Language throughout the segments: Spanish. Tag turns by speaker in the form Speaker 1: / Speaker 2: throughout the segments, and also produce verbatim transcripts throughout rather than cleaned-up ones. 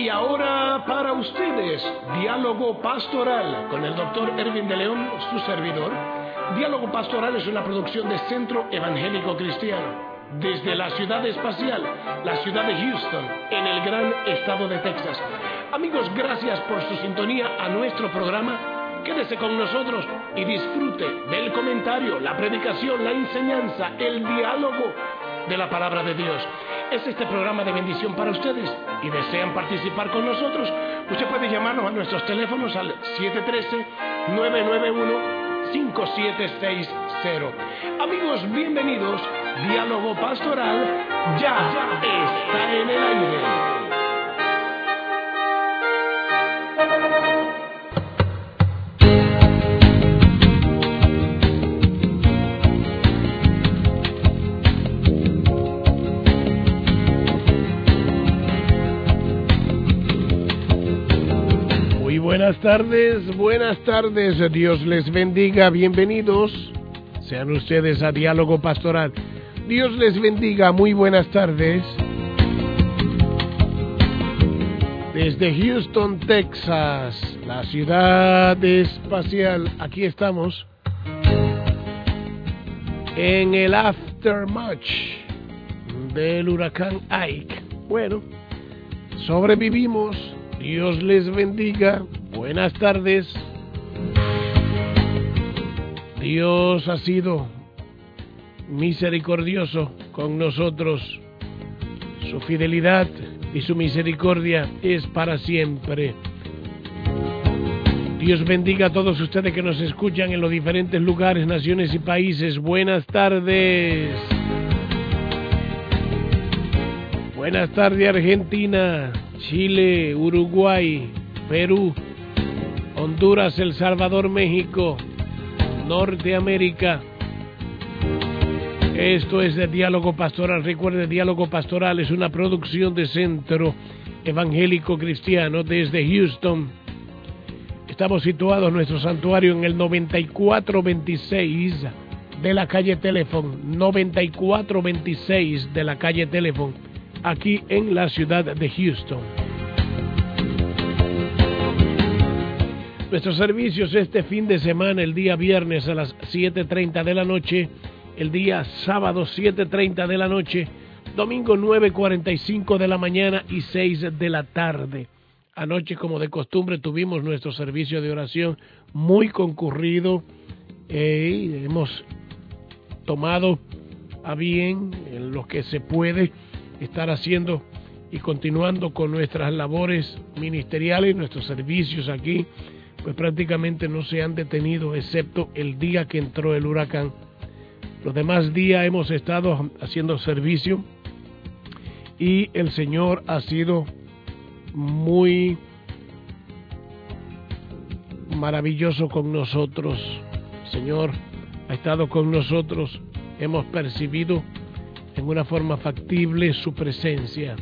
Speaker 1: Y ahora para ustedes, Diálogo Pastoral, con el doctor Erwin de León, su servidor. Diálogo Pastoral es una producción de Centro Evangélico Cristiano, desde la ciudad espacial, la ciudad de Houston, en el gran estado de Texas. Amigos, gracias por su sintonía a nuestro programa. Quédese con nosotros y disfrute del comentario, la predicación, la enseñanza, el diálogo de la palabra de Dios. Es este programa de bendición para ustedes y desean participar con nosotros. Usted puede llamarnos a nuestros teléfonos al siete uno tres, nueve nueve uno, cinco siete seis cero. Amigos, bienvenidos. Diálogo Pastoral ya está en el aire. Buenas tardes, buenas tardes, Dios les bendiga, bienvenidos, sean ustedes a Diálogo Pastoral. Dios les bendiga, muy buenas tardes. Desde Houston, Texas, la ciudad espacial, aquí estamos, en el aftermath del huracán Ike. Bueno, sobrevivimos, Dios les bendiga. Buenas tardes. Dios ha sido misericordioso con nosotros. Su fidelidad y su misericordia es para siempre. Dios bendiga a todos ustedes que nos escuchan en los diferentes lugares, naciones y países. Buenas tardes. Buenas tardes, Argentina, Chile, Uruguay, Perú, Honduras, El Salvador, México, Norteamérica. Esto es de Diálogo Pastoral. Recuerde, Diálogo Pastoral es una producción de Centro Evangélico Cristiano desde Houston. Estamos situados en nuestro santuario en el noventa y cuatro veintiséis de la calle Telephone, noventa y cuatro veintiséis de la calle Telephone, aquí en la ciudad de Houston. Nuestros servicios este fin de semana, el día viernes a las siete treinta de la noche, el día sábado siete treinta de la noche, domingo nueve cuarenta y cinco de la mañana y seis de la tarde. Anoche, como de costumbre, tuvimos nuestro servicio de oración muy concurrido. Eh, hemos tomado a bien en lo que se puede estar haciendo y continuando con nuestras labores ministeriales, nuestros servicios aquí, pues prácticamente no se han detenido, excepto el día que entró el huracán. Los demás días hemos estado haciendo servicio y el Señor ha sido muy maravilloso con nosotros. El Señor ha estado con nosotros, hemos percibido en una forma factible su presencia.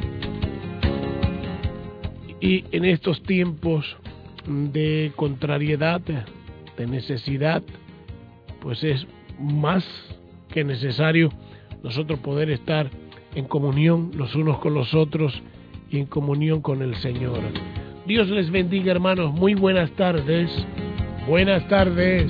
Speaker 1: Y en estos tiempos de contrariedad, de necesidad, pues es más que necesario nosotros poder estar en comunión los unos con los otros y en comunión con el Señor. Dios les bendiga, hermanos. Muy buenas tardes. Buenas tardes.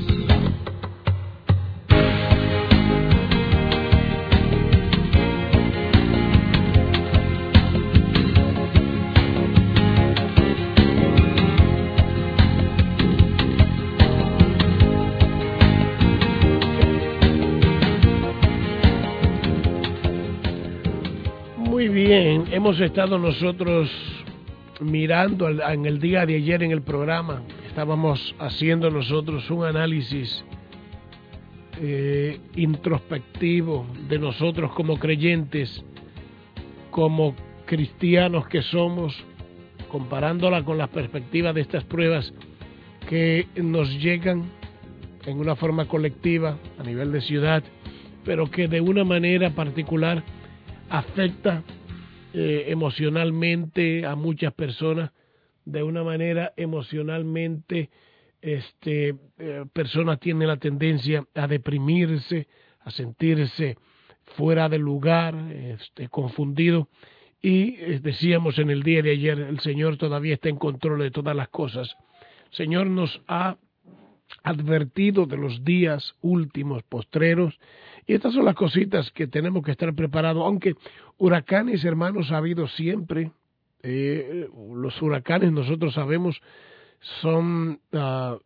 Speaker 1: Bien, hemos estado nosotros mirando en el día de ayer en el programa, estábamos haciendo nosotros un análisis eh, introspectivo de nosotros como creyentes, como cristianos que somos, comparándola con la perspectiva de estas pruebas que nos llegan en una forma colectiva a nivel de ciudad, pero que de una manera particular afecta eh, emocionalmente a muchas personas, de una manera emocionalmente este eh, personas tienen la tendencia a deprimirse, a sentirse fuera de lugar, este, confundido, Y eh, decíamos en el día de ayer, el Señor todavía está en control de todas las cosas. El Señor nos ha advertido de los días últimos, postreros, y estas son las cositas que tenemos que estar preparados, aunque huracanes, hermanos, ha habido siempre. Eh, los huracanes, nosotros sabemos, son uh,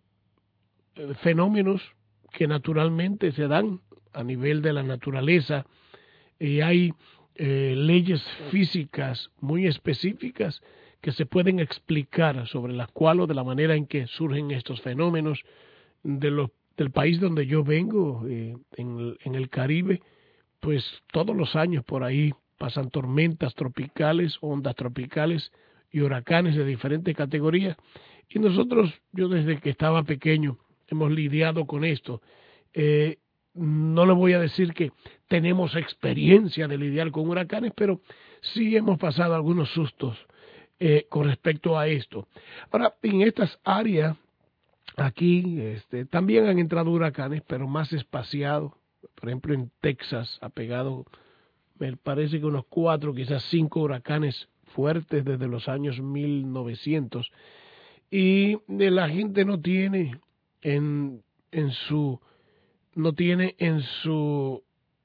Speaker 1: fenómenos que naturalmente se dan a nivel de la naturaleza, y hay eh, leyes físicas muy específicas que se pueden explicar sobre las cuales o de la manera en que surgen estos fenómenos. De los, del país donde yo vengo, eh, en, el, en el Caribe, pues todos los años por ahí pasan tormentas tropicales, ondas tropicales y huracanes de diferentes categorías. Y nosotros, yo desde que estaba pequeño, hemos lidiado con esto. Eh, no le voy a decir que tenemos experiencia de lidiar con huracanes, pero sí hemos pasado algunos sustos eh, con respecto a esto. Ahora, en estas áreas, aquí este, también han entrado huracanes, pero más espaciados. Por ejemplo, en Texas ha pegado, me parece que unos cuatro, quizás cinco huracanes fuertes desde los años mil novecientos. Y la gente no tiene en, en su, no tiene en su,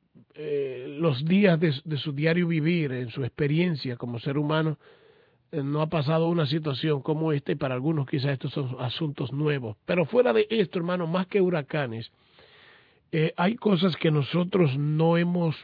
Speaker 1: eh, los días de, de su diario vivir, en su experiencia como ser humano, no ha pasado una situación como esta, y para algunos quizás estos son asuntos nuevos. Pero fuera de esto, hermano, más que huracanes, eh, hay cosas que nosotros no hemos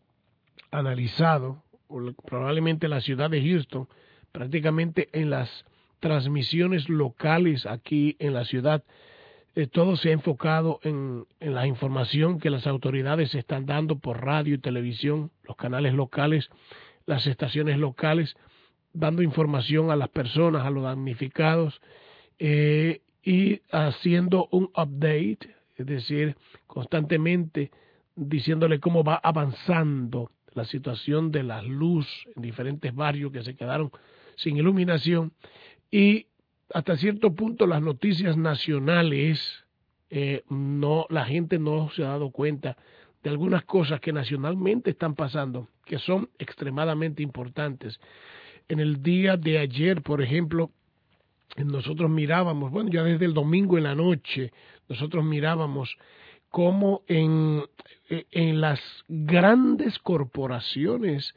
Speaker 1: analizado, o probablemente la ciudad de Houston, prácticamente en las transmisiones locales aquí en la ciudad, eh, todo se ha enfocado en, en la información que las autoridades están dando por radio y televisión, los canales locales, las estaciones locales, dando información a las personas, a los damnificados, eh, y haciendo un update, es decir, constantemente diciéndole cómo va avanzando la situación de la luz en diferentes barrios que se quedaron sin iluminación, y hasta cierto punto las noticias nacionales, eh, no, la gente no se ha dado cuenta de algunas cosas que nacionalmente están pasando, que son extremadamente importantes. En el día de ayer, por ejemplo, nosotros mirábamos, bueno, ya desde el domingo en la noche, nosotros mirábamos cómo en, en las grandes corporaciones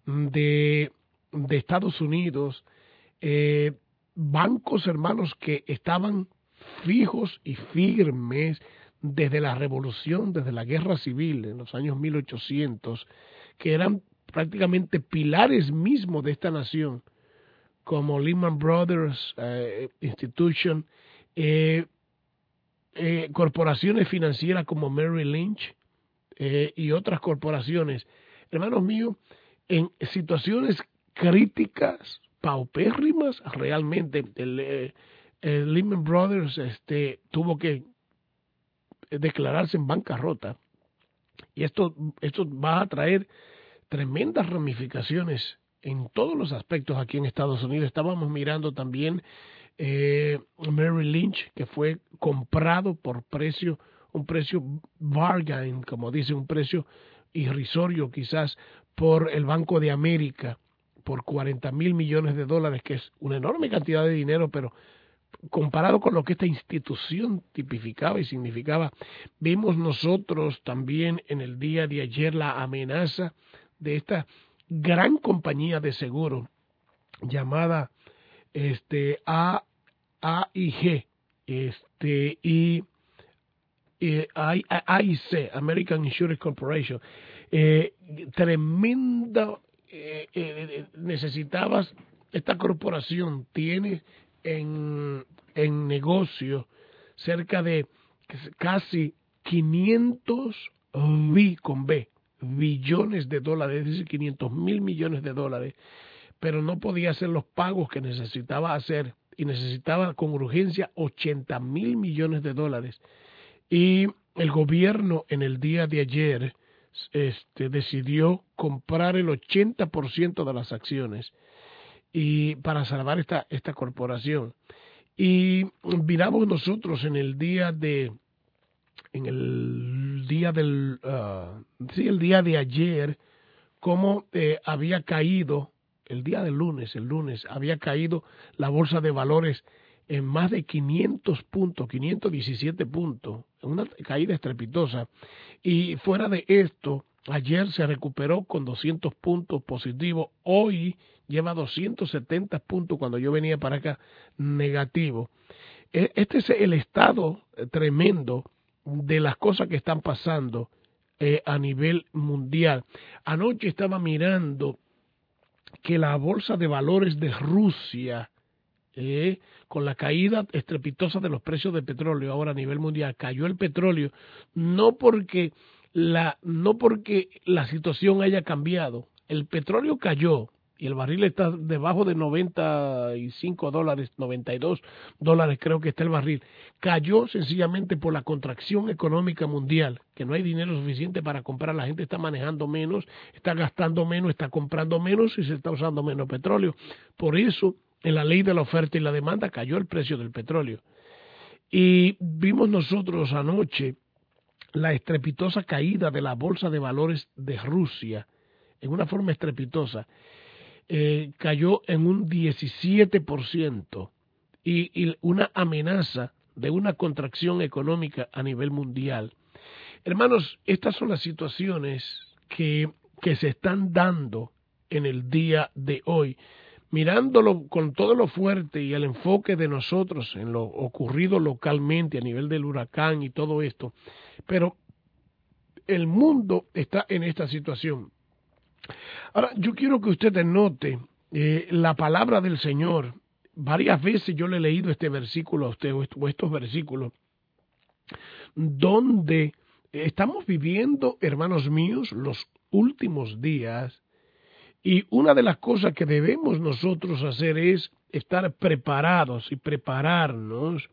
Speaker 1: de, de Estados Unidos, eh, bancos, hermanos, que estaban fijos y firmes desde la revolución, desde la guerra civil en los años mil ochocientos, que eran prácticamente pilares mismos de esta nación, como Lehman Brothers eh, Institution, eh, eh, corporaciones financieras como Merrill Lynch eh, y otras corporaciones, hermanos míos, en situaciones críticas, paupérrimas, realmente el, eh, el Lehman Brothers este, tuvo que declararse en bancarrota, y esto, esto va a traer tremendas ramificaciones en todos los aspectos aquí en Estados Unidos. Estábamos mirando también eh, Merrill Lynch, que fue comprado por precio, un precio bargain, como dice, un precio irrisorio quizás, por el Banco de América, por cuarenta mil millones de dólares, que es una enorme cantidad de dinero, pero comparado con lo que esta institución tipificaba y significaba. Vimos nosotros también en el día de ayer la amenaza de esta gran compañía de seguro llamada este A, AIG, este y, y A I C, American Insurance Corporation. Eh, tremenda eh, eh, necesitabas, esta corporación tiene en, en negocio cerca de casi quinientos bi, con B, billones de dólares, es decir, quinientos mil millones de dólares, pero no podía hacer los pagos que necesitaba hacer, y necesitaba con urgencia ochenta mil millones de dólares. Y el gobierno en el día de ayer este, decidió comprar el ochenta por ciento de las acciones y para salvar esta, esta corporación. Y miramos nosotros en el día de en el día del uh, sí, el día de ayer, cómo eh, había caído el día del lunes, el lunes, había caído la bolsa de valores en más de quinientos puntos, quinientos diecisiete puntos, una caída estrepitosa. Y fuera de esto, ayer se recuperó con doscientos puntos positivos, hoy lleva doscientos setenta puntos cuando yo venía para acá negativo. Este es el estado tremendo de las cosas que están pasando eh, a nivel mundial. Anoche estaba mirando que la bolsa de valores de Rusia, eh, con la caída estrepitosa de los precios de petróleo ahora a nivel mundial, cayó el petróleo, no porque la, no porque la situación haya cambiado, el petróleo cayó y el barril está debajo de noventa y cinco dólares, noventa y dos dólares creo que está el barril, cayó sencillamente por la contracción económica mundial, que no hay dinero suficiente para comprar, la gente está manejando menos, está gastando menos, está comprando menos y se está usando menos petróleo. Por eso, en la ley de la oferta y la demanda cayó el precio del petróleo. Y vimos nosotros anoche la estrepitosa caída de la bolsa de valores de Rusia, en una forma estrepitosa. Eh, cayó en un diecisiete por ciento y, y una amenaza de una contracción económica a nivel mundial. Hermanos, estas son las situaciones que, que se están dando en el día de hoy. Mirándolo con todo lo fuerte y el enfoque de nosotros en lo ocurrido localmente a nivel del huracán y todo esto, pero el mundo está en esta situación. Ahora, yo quiero que usted note eh, la palabra del Señor. Varias veces yo le he leído este versículo a usted, o estos versículos, donde estamos viviendo, hermanos míos, los últimos días, y una de las cosas que debemos nosotros hacer es estar preparados y prepararnos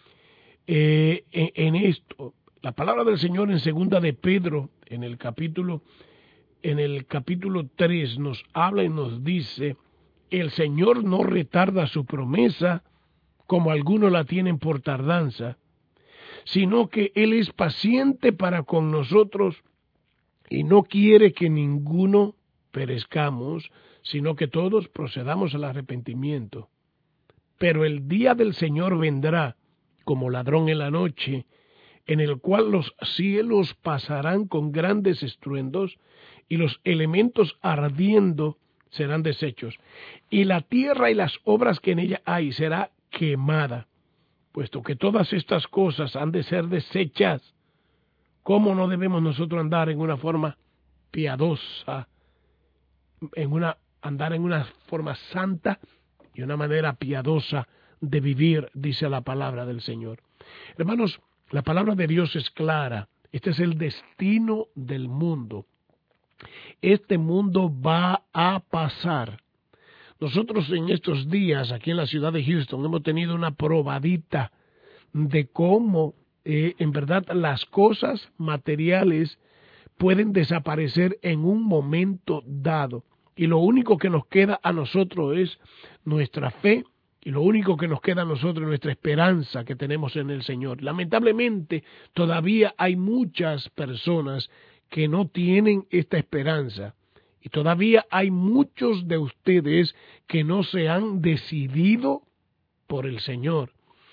Speaker 1: eh, en, en esto. La palabra del Señor en segunda de Pedro, en el capítulo En el capítulo tres nos habla y nos dice, el Señor no retarda su promesa, como algunos la tienen por tardanza, sino que Él es paciente para con nosotros y no quiere que ninguno perezcamos, sino que todos procedamos al arrepentimiento. Pero el día del Señor vendrá como ladrón en la noche, en el cual los cielos pasarán con grandes estruendos, y los elementos ardiendo serán deshechos, y la tierra y las obras que en ella hay será quemada. Puesto que todas estas cosas han de ser deshechas, ¿cómo no debemos nosotros andar en una forma piadosa, en una andar en una forma santa y una manera piadosa de vivir, dice la palabra del Señor? Hermanos, la palabra de Dios es clara. Este es el destino del mundo. Este mundo va a pasar. Nosotros en estos días, aquí en la ciudad de Houston, hemos tenido una probadita de cómo, eh, en verdad, las cosas materiales pueden desaparecer en un momento dado. Y lo único que nos queda a nosotros es nuestra fe, y lo único que nos queda a nosotros es nuestra esperanza que tenemos en el Señor. Lamentablemente, todavía hay muchas personas que no tienen esta esperanza. Y todavía hay muchos de ustedes que no se han decidido por el Señor.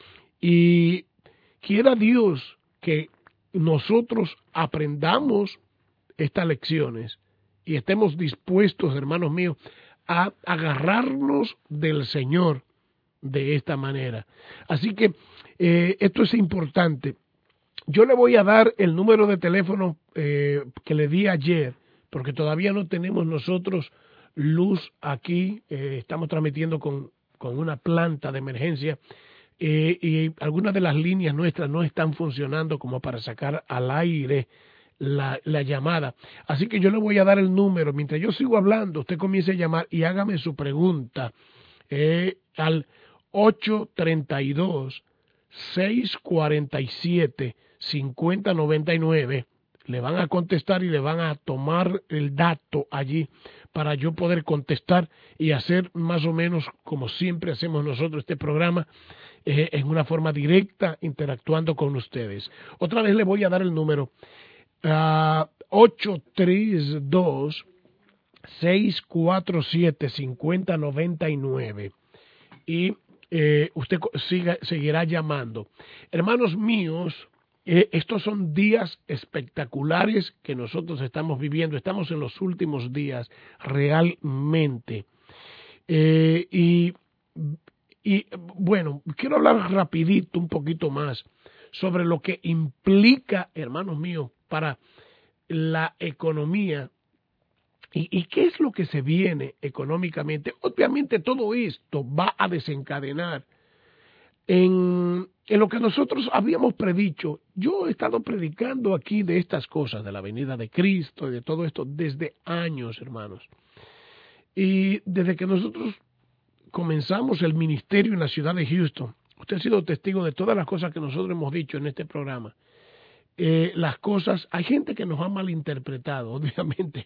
Speaker 1: Y quiera Dios que nosotros aprendamos estas lecciones y estemos dispuestos, hermanos míos, a agarrarnos del Señor de esta manera. Así que eh, esto es importante. Yo le voy a dar el número de teléfono eh, que le di ayer, porque todavía no tenemos nosotros luz aquí. Eh, estamos transmitiendo con, con una planta de emergencia eh, y algunas de las líneas nuestras no están funcionando como para sacar al aire la, la llamada. Así que yo le voy a dar el número. Mientras yo sigo hablando, usted comience a llamar y hágame su pregunta eh, al ocho tres dos, seis cuatro siete, cinco cero nueve nueve. Le van a contestar y le van a tomar el dato allí para yo poder contestar y hacer más o menos como siempre hacemos nosotros este programa, eh, en una forma directa, interactuando con ustedes. Otra vez le voy a dar el número uh, ocho tres dos, seis cuatro siete, cinco cero nueve nueve y eh, usted siga, seguirá llamando. Hermanos míos, eh, estos son días espectaculares que nosotros estamos viviendo. Estamos en los últimos días realmente. Eh, y, y bueno, quiero hablar rapidito un poquito más sobre lo que implica, hermanos míos, para la economía. ¿Y, ¿Y qué es lo que se viene económicamente? Obviamente todo esto va a desencadenar en, en lo que nosotros habíamos predicho. Yo he estado predicando aquí de estas cosas, de la venida de Cristo y de todo esto desde años, hermanos. Y desde que nosotros comenzamos el ministerio en la ciudad de Houston, usted ha sido testigo de todas las cosas que nosotros hemos dicho en este programa. Eh, las cosas, hay gente que nos ha malinterpretado, obviamente.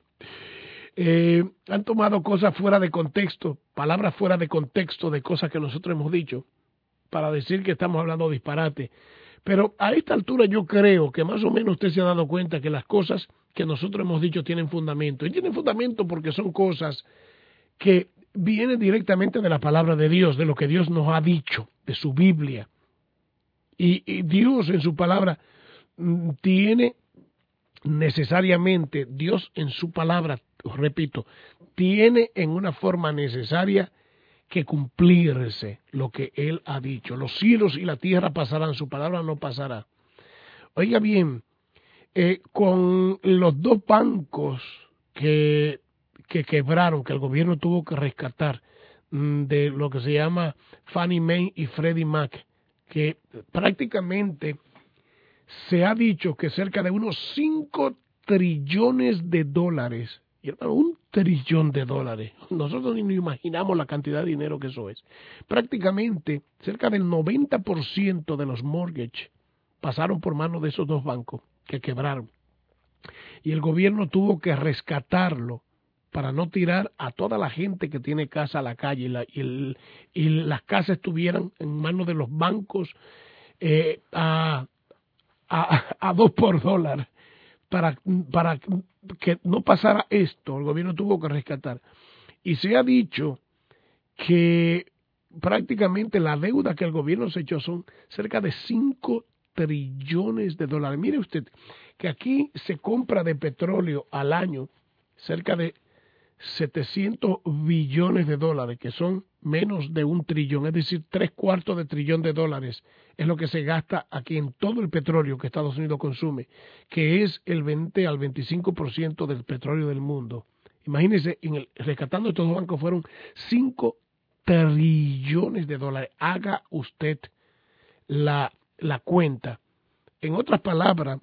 Speaker 1: Eh, han tomado cosas fuera de contexto, palabras fuera de contexto de cosas que nosotros hemos dicho, para decir que estamos hablando disparate. Pero a esta altura yo creo que más o menos usted se ha dado cuenta que las cosas que nosotros hemos dicho tienen fundamento. Y tienen fundamento porque son cosas que vienen directamente de la palabra de Dios, de lo que Dios nos ha dicho, de su Biblia. Y, y Dios en su palabra mm, tiene necesariamente, Dios en su palabra, repito, tiene en una forma necesaria que cumplirse lo que Él ha dicho. Los cielos y la tierra pasarán, su palabra no pasará. Oiga bien, eh, con los dos bancos que, que quebraron, que el gobierno tuvo que rescatar, mmm, de lo que se llama Fannie Mae y Freddie Mac, que prácticamente se ha dicho que cerca de unos cinco trillones de dólares, y hermano, un trillón de dólares, nosotros ni nos imaginamos la cantidad de dinero que eso es. Prácticamente cerca del noventa por ciento de los mortgage pasaron por manos de esos dos bancos que quebraron. Y el gobierno tuvo que rescatarlo para no tirar a toda la gente que tiene casa a la calle y, la, y, el, y las casas estuvieran en manos de los bancos eh, a A, a dos por dólar para, para que no pasara esto. El gobierno tuvo que rescatar. Y se ha dicho que prácticamente la deuda que el gobierno se echó son cerca de cinco trillones de dólares. Mire usted que aquí se compra de petróleo al año cerca de setecientos billones de dólares, que son menos de un trillón, es decir, tres cuartos de trillón de dólares es lo que se gasta aquí en todo el petróleo que Estados Unidos consume, que es el veinte al veinticinco por ciento del petróleo del mundo. Imagínense, en el, rescatando estos dos bancos fueron cinco trillones de dólares. Haga usted la, la cuenta. En otras palabras,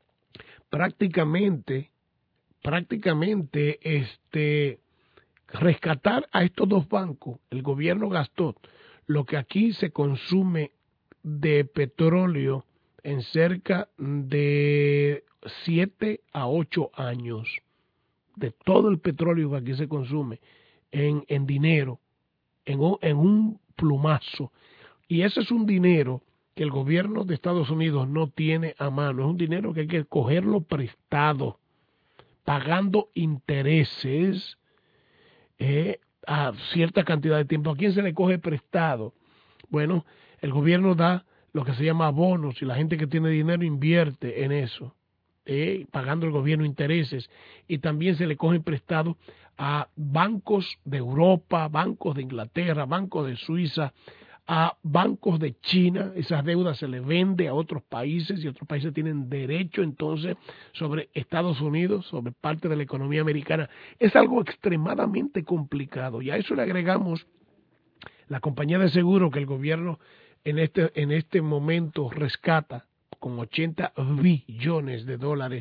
Speaker 1: prácticamente prácticamente este rescatar a estos dos bancos, el gobierno gastó lo que aquí se consume de petróleo en cerca de siete a ocho años, de todo el petróleo que aquí se consume en, en dinero, en un, en un plumazo. Y ese es un dinero que el gobierno de Estados Unidos no tiene a mano, es un dinero que hay que cogerlo prestado, pagando intereses eh, a cierta cantidad de tiempo. ¿A quién se le coge prestado? Bueno, el gobierno da lo que se llama bonos y la gente que tiene dinero invierte en eso, eh, pagando el gobierno intereses. Y también se le coge prestado a bancos de Europa, bancos de Inglaterra, bancos de Suiza, a bancos de China. Esas deudas se les vende a otros países y otros países tienen derecho entonces sobre Estados Unidos, sobre parte de la economía americana. Es algo extremadamente complicado y a eso le agregamos la compañía de seguro que el gobierno en este, en este momento rescata con ochenta billones de dólares.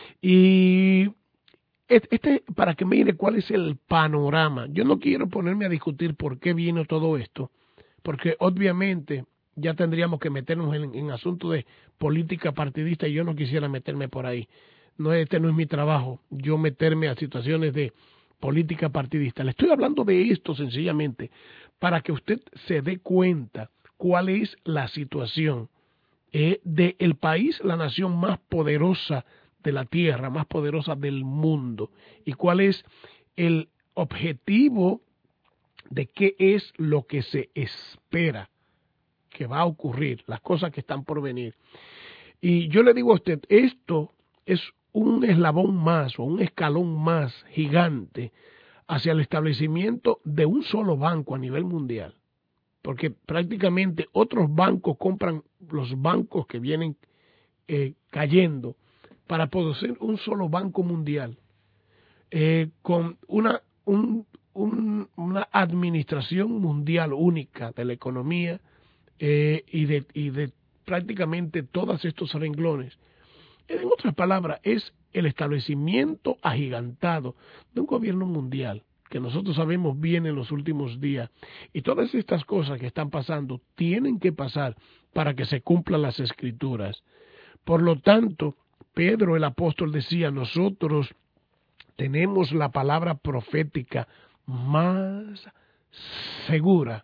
Speaker 1: Y este, para que mire cuál es el panorama, yo no quiero ponerme a discutir por qué vino todo esto, porque obviamente ya tendríamos que meternos en, en asuntos de política partidista y yo no quisiera meterme por ahí. No, este no es mi trabajo, yo meterme a situaciones de política partidista. Le estoy hablando de esto sencillamente para que usted se dé cuenta cuál es la situación eh, del país, la nación más poderosa de la tierra, más poderosa del mundo, y cuál es el objetivo de qué es lo que se espera que va a ocurrir, las cosas que están por venir. Y yo le digo a usted, esto es un eslabón más o un escalón más gigante hacia el establecimiento de un solo banco a nivel mundial. Porque prácticamente otros bancos compran los bancos que vienen eh, cayendo para producir un solo banco mundial eh, con una, un, un, una administración mundial única de la economía eh, y, de, y de prácticamente todos estos renglones. En otras palabras, es el establecimiento agigantado de un gobierno mundial que nosotros sabemos bien en los últimos días. Y todas estas cosas que están pasando tienen que pasar para que se cumplan las escrituras. Por lo tanto, Pedro el apóstol decía, nosotros tenemos la palabra profética más segura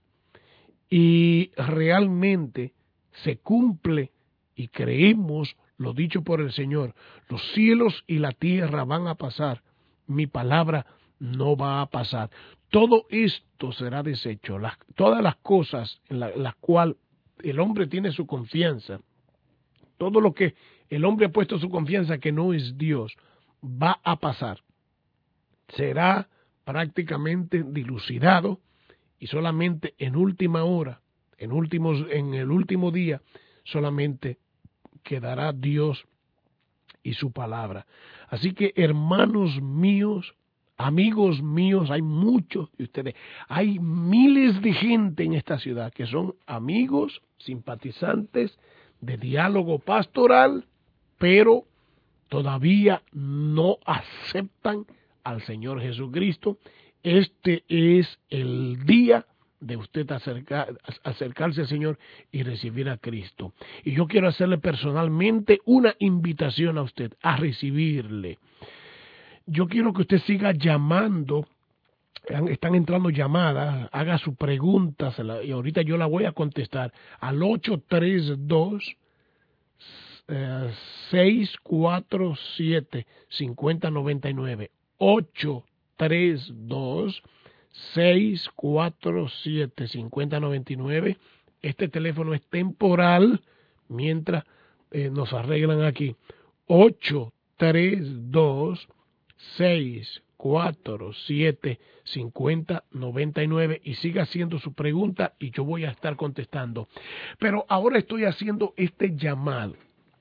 Speaker 1: y realmente se cumple y creemos lo dicho por el Señor. Los cielos y la tierra van a pasar, mi palabra no va a pasar. Todo esto será deshecho. Las, todas las cosas en las la cuales el hombre tiene su confianza, todo lo que el hombre ha puesto su confianza que no es Dios, va a pasar. Será prácticamente dilucidado y solamente en última hora, en, últimos, en el último día, solamente quedará Dios y su palabra. Así que, hermanos míos, amigos míos, hay muchos de ustedes, hay miles de gente en esta ciudad que son amigos, simpatizantes de Diálogo Pastoral, pero todavía no aceptan al Señor Jesucristo. Este es el día de usted acercar, acercarse al Señor y recibir a Cristo. Y yo quiero hacerle personalmente una invitación a usted a recibirle. Yo quiero que usted siga llamando, están entrando llamadas, haga su pregunta y ahorita yo la voy a contestar al ocho tres dos, seis cuatro siete, cinco cero nueve nueve. ocho tres dos, seis cuatro siete, cinco cero nueve nueve. Este teléfono es temporal mientras eh, nos arreglan aquí. ocho tres dos, seis cuatro siete, cinco cero nueve nueve y siga haciendo su pregunta y yo voy a estar contestando. Pero ahora estoy haciendo este llamado.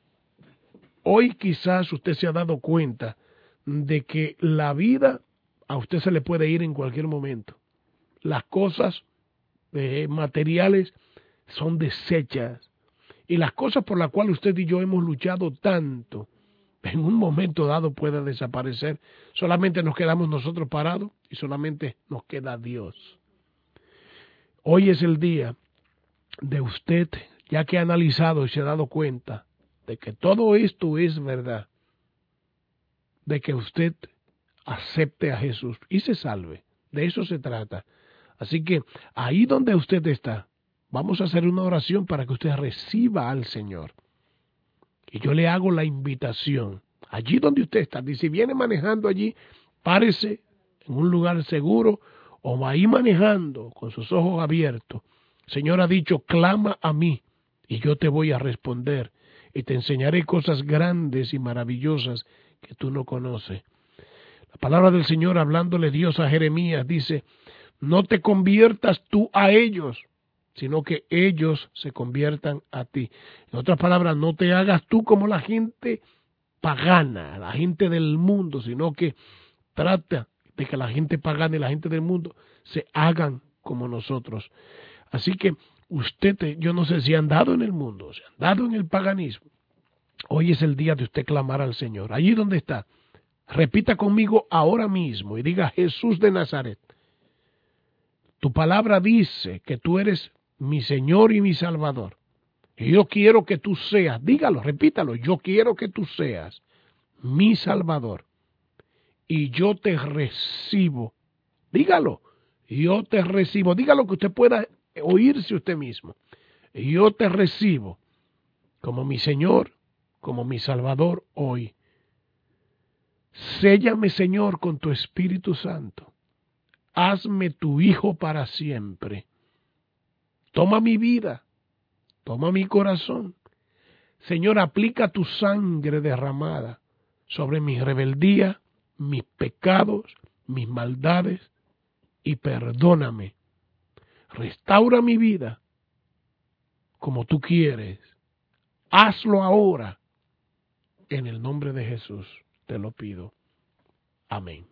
Speaker 1: Hoy quizás usted se ha dado cuenta de que la vida a usted se le puede ir en cualquier momento. Las cosas eh, materiales son desechas y las cosas por las cuales usted y yo hemos luchado tanto, en un momento dado puede desaparecer. Solamente nos quedamos nosotros parados y solamente nos queda Dios. Hoy es el día de usted, ya que ha analizado y se ha dado cuenta de que todo esto es verdad, de que usted acepte a Jesús y se salve. De eso se trata. Así que ahí donde usted está, vamos a hacer una oración para que usted reciba al Señor. Y yo le hago la invitación, allí donde usted está, y si viene manejando allí, párese en un lugar seguro o va ahí manejando con sus ojos abiertos. El Señor ha dicho, clama a mí y yo te voy a responder y te enseñaré cosas grandes y maravillosas que tú no conoces. La palabra del Señor, hablándole Dios a Jeremías, dice, no te conviertas tú a ellos, sino que ellos se conviertan a ti. En otras palabras, no te hagas tú como la gente pagana, la gente del mundo, sino que trata de que la gente pagana y la gente del mundo se hagan como nosotros. Así que usted, yo no sé si han dado en el mundo, si han dado en el paganismo. Hoy es el día de usted clamar al Señor. Allí donde está, repita conmigo ahora mismo y diga, Jesús de Nazaret, tu palabra dice que tú eres mi Señor y mi Salvador. Y yo quiero que tú seas, dígalo, repítalo, yo quiero que tú seas mi Salvador. Y yo te recibo, dígalo, yo te recibo, dígalo que usted pueda oírse usted mismo. Yo te recibo como mi Señor, como mi Salvador hoy. Séllame, Señor, con tu Espíritu Santo. Hazme tu hijo para siempre. Toma mi vida, toma mi corazón. Señor, aplica tu sangre derramada sobre mi rebeldía, mis pecados, mis maldades, y perdóname. Restaura mi vida como tú quieres. Hazlo ahora. En el nombre de Jesús te lo pido. Amén.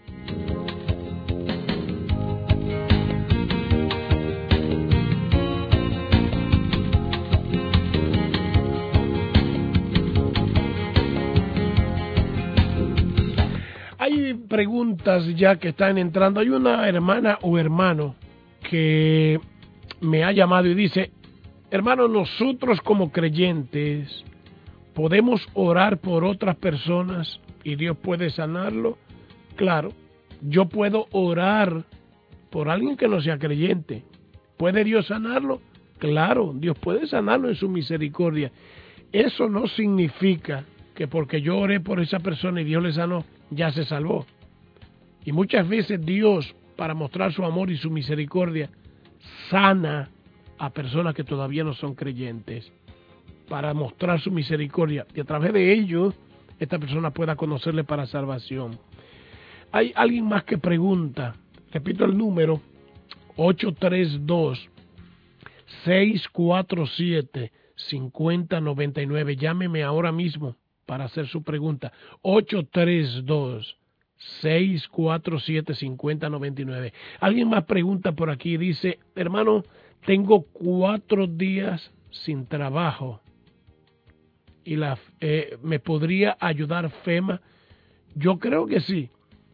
Speaker 1: Hay preguntas ya que están entrando. Hay una hermana o hermano que me ha llamado y dice: hermano, nosotros como creyentes podemos orar por otras personas y Dios puede sanarlo. Claro, yo puedo orar por alguien que no sea creyente. ¿Puede Dios sanarlo? Claro, Dios puede sanarlo en su misericordia. Eso no significa que porque yo oré por esa persona y Dios le sanó, ya se salvó. Y muchas veces Dios, para mostrar su amor y su misericordia, sana a personas que todavía no son creyentes, para mostrar su misericordia, y a través de ellos esta persona pueda conocerle para salvación. Hay alguien más que pregunta, repito el número, ocho tres dos, seis cuatro siete, cinco cero nueve nueve. Llámeme ahora mismo para hacer su pregunta. ocho tres dos, seis cuatro siete, cinco cero nueve nueve. Alguien más pregunta por aquí, dice: hermano, tengo cuatro días sin trabajo y la, eh, ¿me podría ayudar FEMA? Yo creo que sí.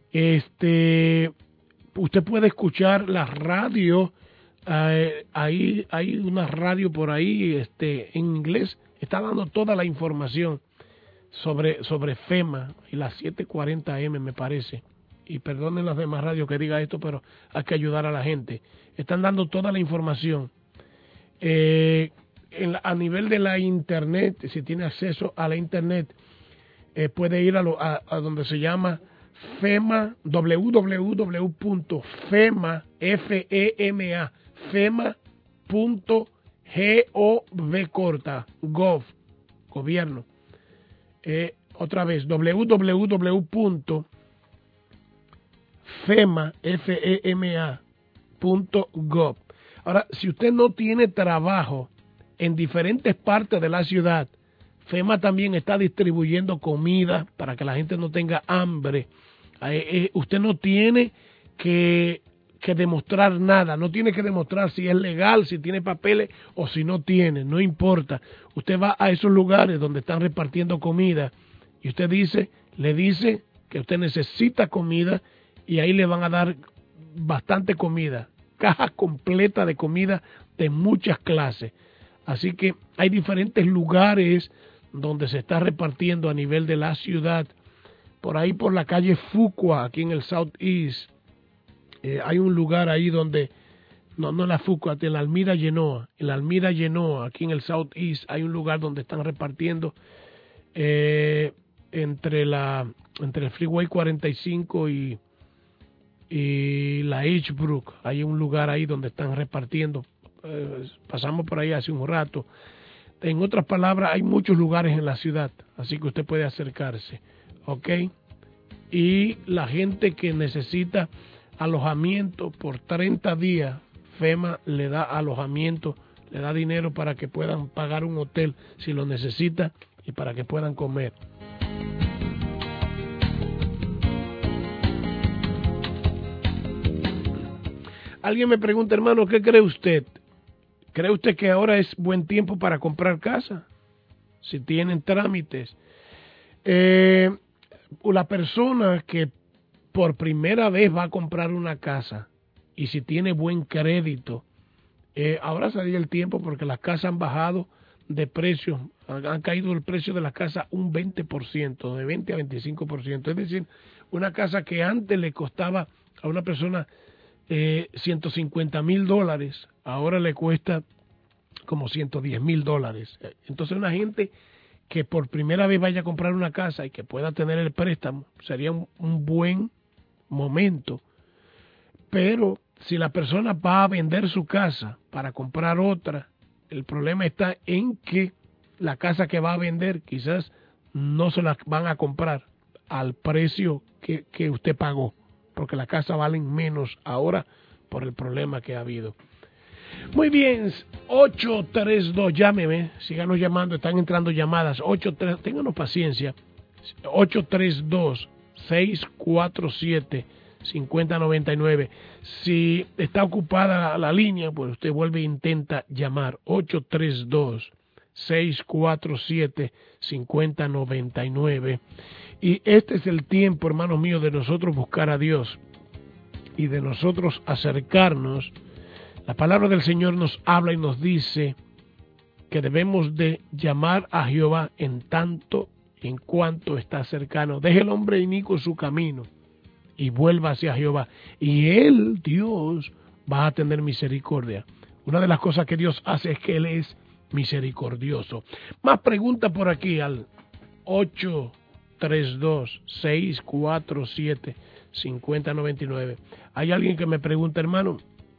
Speaker 1: Este, usted puede escuchar la radio, eh, ahí hay una radio por ahí, este, en inglés, está dando toda la información sobre, sobre FEMA, y las siete cuarenta eme me parece, y perdonen las demás radios que diga esto, pero hay que ayudar a la gente. Están dando toda la información. Eh, en la, a nivel de la internet, si tiene acceso a la internet, eh, puede ir a, lo, a, a donde se llama FEMA, w w w punto fema, F E M A, fema punto gov, corta, gov, gobierno. Eh, otra vez, w w w punto fema, F E M A, punto gov. Ahora, si usted no tiene trabajo en diferentes partes de la ciudad, FEMA también está distribuyendo comida para que la gente no tenga hambre. Eh, eh, usted no tiene que, que demostrar nada, no tiene que demostrar si es legal, si tiene papeles o si no tiene, no importa. Usted va a esos lugares donde están repartiendo comida y usted dice, le dice que usted necesita comida y ahí le van a dar bastante comida, caja completa de comida de muchas clases. Así que hay diferentes lugares donde se está repartiendo a nivel de la ciudad. Por ahí por la calle Fuqua, aquí en el Southeast, eh, hay un lugar ahí donde, no, no la Fuqua, en la Almira Genoa, en la Almira Genoa, aquí en el Southeast, hay un lugar donde están repartiendo eh, entre la entre el Freeway cuarenta y cinco y, y la Edgebrook, hay un lugar ahí donde están repartiendo. Eh, pasamos por ahí hace un rato. En otras palabras, hay muchos lugares en la ciudad, así que usted puede acercarse, ¿ok? Y la gente que necesita alojamiento por treinta días, FEMA le da alojamiento, le da dinero para que puedan pagar un hotel si lo necesita y para que puedan comer. Alguien me pregunta, hermano, ¿qué cree usted? ¿Cree usted que ahora es buen tiempo para comprar casa? Si tienen trámites. Eh, la persona que por primera vez va a comprar una casa y si tiene buen crédito, eh, ahora sería el tiempo porque las casas han bajado de precio, han, han caído el precio de las casas un veinte por ciento, de veinte a veinticinco por ciento. Es decir, una casa que antes le costaba a una persona eh, ciento cincuenta mil dólares, ahora le cuesta como ciento diez mil dólares. Entonces una gente que por primera vez vaya a comprar una casa y que pueda tener el préstamo, sería un, un buen momento. Pero si la persona va a vender su casa para comprar otra, el problema está en que la casa que va a vender quizás no se la van a comprar al precio que, que usted pagó, porque las casas valen menos ahora por el problema que ha habido. Muy bien, ocho tres dos, llámeme, síganos llamando, están entrando llamadas, ocho tres, ténganos paciencia, ocho tres dos, seis cuatro siete, cinco cero nueve nueve. Si está ocupada la línea, pues usted vuelve e intenta llamar, ocho tres dos, seis cuatro siete, cinco cero nueve nueve. Y este es el tiempo, hermanos míos, de nosotros buscar a Dios y de nosotros acercarnos. La palabra del Señor nos habla y nos dice que debemos de llamar a Jehová en tanto y en cuanto está cercano. Deje el hombre inicuo su camino y vuelva hacia Jehová. Y Él, Dios, va a tener misericordia. Una de las cosas que Dios hace es que Él es misericordioso. Más preguntas por aquí al ocho tres dos, seis cuatro siete, cinco cero nueve nueve. Hay alguien que me pregunta, hermano,